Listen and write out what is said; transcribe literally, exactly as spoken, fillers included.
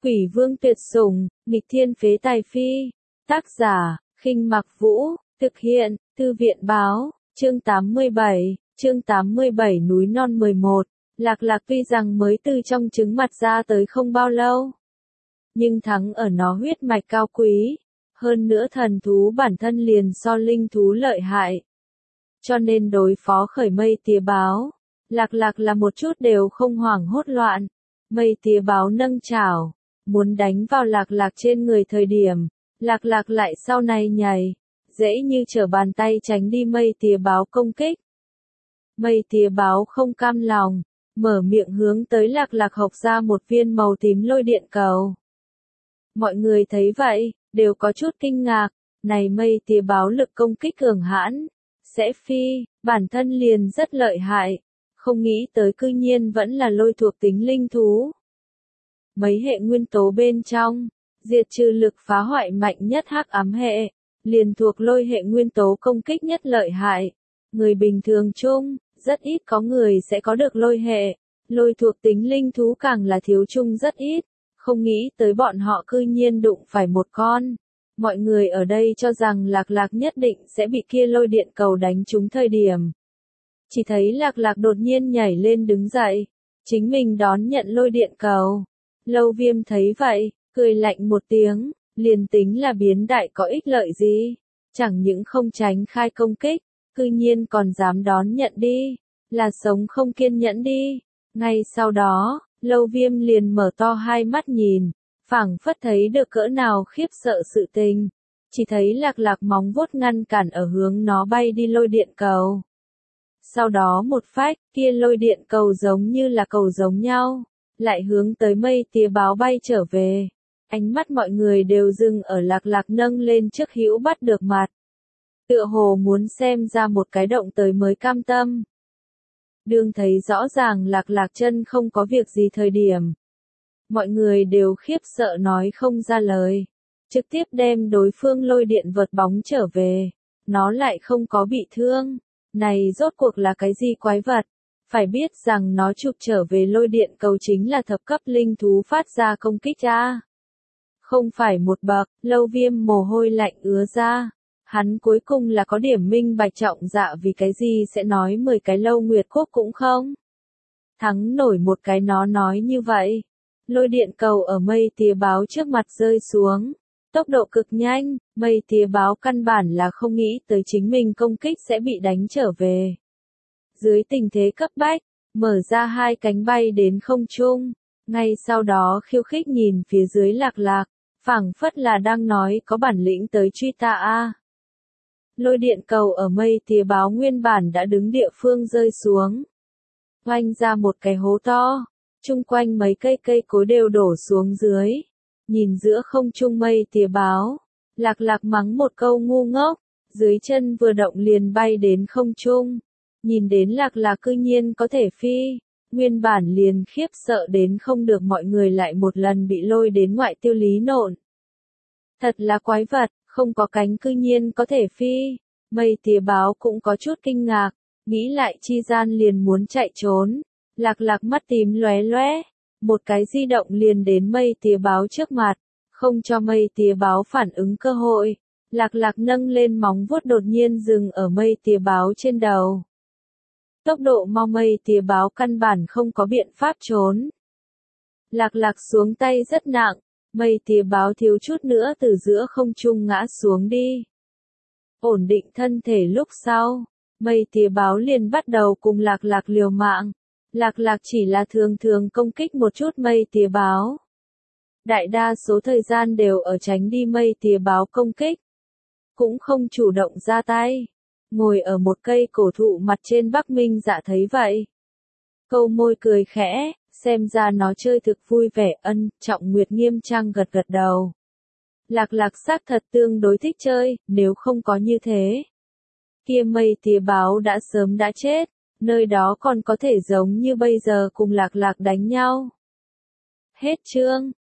Quỷ vương tuyệt sủng, nghịch thiên phế tài phi. Tác giả, Khinh Mặc Vũ, thực hiện, Thư viện báo, chương tám mươi bảy, chương tám mươi bảy núi non mười một. Lạc Lạc tuy rằng mới từ trong trứng mặt ra tới không bao lâu, nhưng thắng ở nó huyết mạch cao quý, hơn nữa thần thú bản thân liền so linh thú lợi hại. Cho nên đối phó khởi mây tía báo, Lạc Lạc là một chút đều không hoảng hốt loạn. Mây tía báo nâng chảo, muốn đánh vào Lạc Lạc trên người thời điểm, Lạc Lạc lại sau này nhảy, dễ như trở bàn tay tránh đi mây tía báo công kích. Mây tía báo không cam lòng, mở miệng hướng tới Lạc Lạc hộc ra một viên màu tím lôi điện cầu. Mọi người thấy vậy, đều có chút kinh ngạc, này mây tía báo lực công kích cường hãn, sẽ phi, bản thân liền rất lợi hại, không nghĩ tới cư nhiên vẫn là lôi thuộc tính linh thú. Mấy hệ nguyên tố bên trong, diệt trừ lực phá hoại mạnh nhất hắc ám hệ, liền thuộc lôi hệ nguyên tố công kích nhất lợi hại. Người bình thường chung, rất ít có người sẽ có được lôi hệ, lôi thuộc tính linh thú càng là thiếu chung rất ít, không nghĩ tới bọn họ cư nhiên đụng phải một con. Mọi người ở đây cho rằng Lạc Lạc nhất định sẽ bị kia lôi điện cầu đánh trúng thời điểm. Chỉ thấy Lạc Lạc đột nhiên nhảy lên đứng dậy, chính mình đón nhận lôi điện cầu. Lâu Viêm thấy vậy, cười lạnh một tiếng, liền tính là biến đại có ích lợi gì, chẳng những không tránh khai công kích, cư nhiên còn dám đón nhận đi, là sống không kiên nhẫn đi. Ngay sau đó, Lâu Viêm liền mở to hai mắt nhìn, phảng phất thấy được cỡ nào khiếp sợ sự tình, chỉ thấy Lạc Lạc móng vuốt ngăn cản ở hướng nó bay đi lôi điện cầu. Sau đó một phách, kia lôi điện cầu giống như là cầu giống nhau, lại hướng tới mây tía báo bay trở về. Ánh mắt mọi người đều dừng ở Lạc Lạc nâng lên trước hữu bắt được mặt. Tựa hồ muốn xem ra một cái động tới mới cam tâm. Đương thấy rõ ràng Lạc Lạc chân không có việc gì thời điểm. Mọi người đều khiếp sợ nói không ra lời. Trực tiếp đem đối phương lôi điện vượt bóng trở về. Nó lại không có bị thương. Này rốt cuộc là cái gì quái vật? Phải biết rằng nó chụp trở về lôi điện cầu chính là thập cấp linh thú phát ra công kích ra. Không phải một bậc, Lâu Viêm mồ hôi lạnh ứa ra. Hắn cuối cùng là có điểm minh bạch trọng dạ vì cái gì sẽ nói mười cái Lâu Nguyệt Quốc cũng không. Thắng nổi một cái nó nói như vậy. Lôi điện cầu ở mây tía báo trước mặt rơi xuống. Tốc độ cực nhanh, mây tía báo căn bản là không nghĩ tới chính mình công kích sẽ bị đánh trở về. Dưới tình thế cấp bách, mở ra hai cánh bay đến không trung, ngay sau đó khiêu khích nhìn phía dưới Lạc Lạc, phảng phất là đang nói có bản lĩnh tới truy ta a. Lôi điện cầu ở mây tía báo nguyên bản đã đứng địa phương rơi xuống, oanh ra một cái hố to, chung quanh mấy cây cây cối đều đổ xuống dưới. Nhìn giữa không trung mây tía báo, Lạc Lạc mắng một câu ngu ngốc, dưới chân vừa động liền bay đến không trung. Nhìn đến Lạc Lạc cư nhiên có thể phi, nguyên bản liền khiếp sợ đến không được mọi người lại một lần bị lôi đến ngoại tiêu lý nộn. Thật là quái vật, không có cánh cư nhiên có thể phi. Mây tía báo cũng có chút kinh ngạc, nghĩ lại chi gian liền muốn chạy trốn. Lạc Lạc mắt tím lóe lóe, một cái di động liền đến mây tía báo trước mặt, không cho mây tía báo phản ứng cơ hội. Lạc Lạc nâng lên móng vuốt đột nhiên dừng ở mây tía báo trên đầu. Tốc độ mau mây tía báo căn bản không có biện pháp trốn. Lạc Lạc xuống tay rất nặng, mây tía báo thiếu chút nữa từ giữa không trung ngã xuống đi. Ổn định thân thể lúc sau, mây tía báo liền bắt đầu cùng Lạc Lạc liều mạng. Lạc Lạc chỉ là thường thường công kích một chút mây tía báo. Đại đa số thời gian đều ở tránh đi mây tía báo công kích. Cũng không chủ động ra tay. Ngồi ở một cây cổ thụ mặt trên Bắc Minh Dạ thấy vậy. Câu môi cười khẽ, xem ra nó chơi thực vui vẻ. Ân, Trọng Nguyệt nghiêm trang gật gật đầu. Lạc Lạc xác thật tương đối thích chơi, nếu không có như thế. Kia mây tía báo đã sớm đã chết, nơi đó còn có thể giống như bây giờ cùng Lạc Lạc đánh nhau. Hết chương.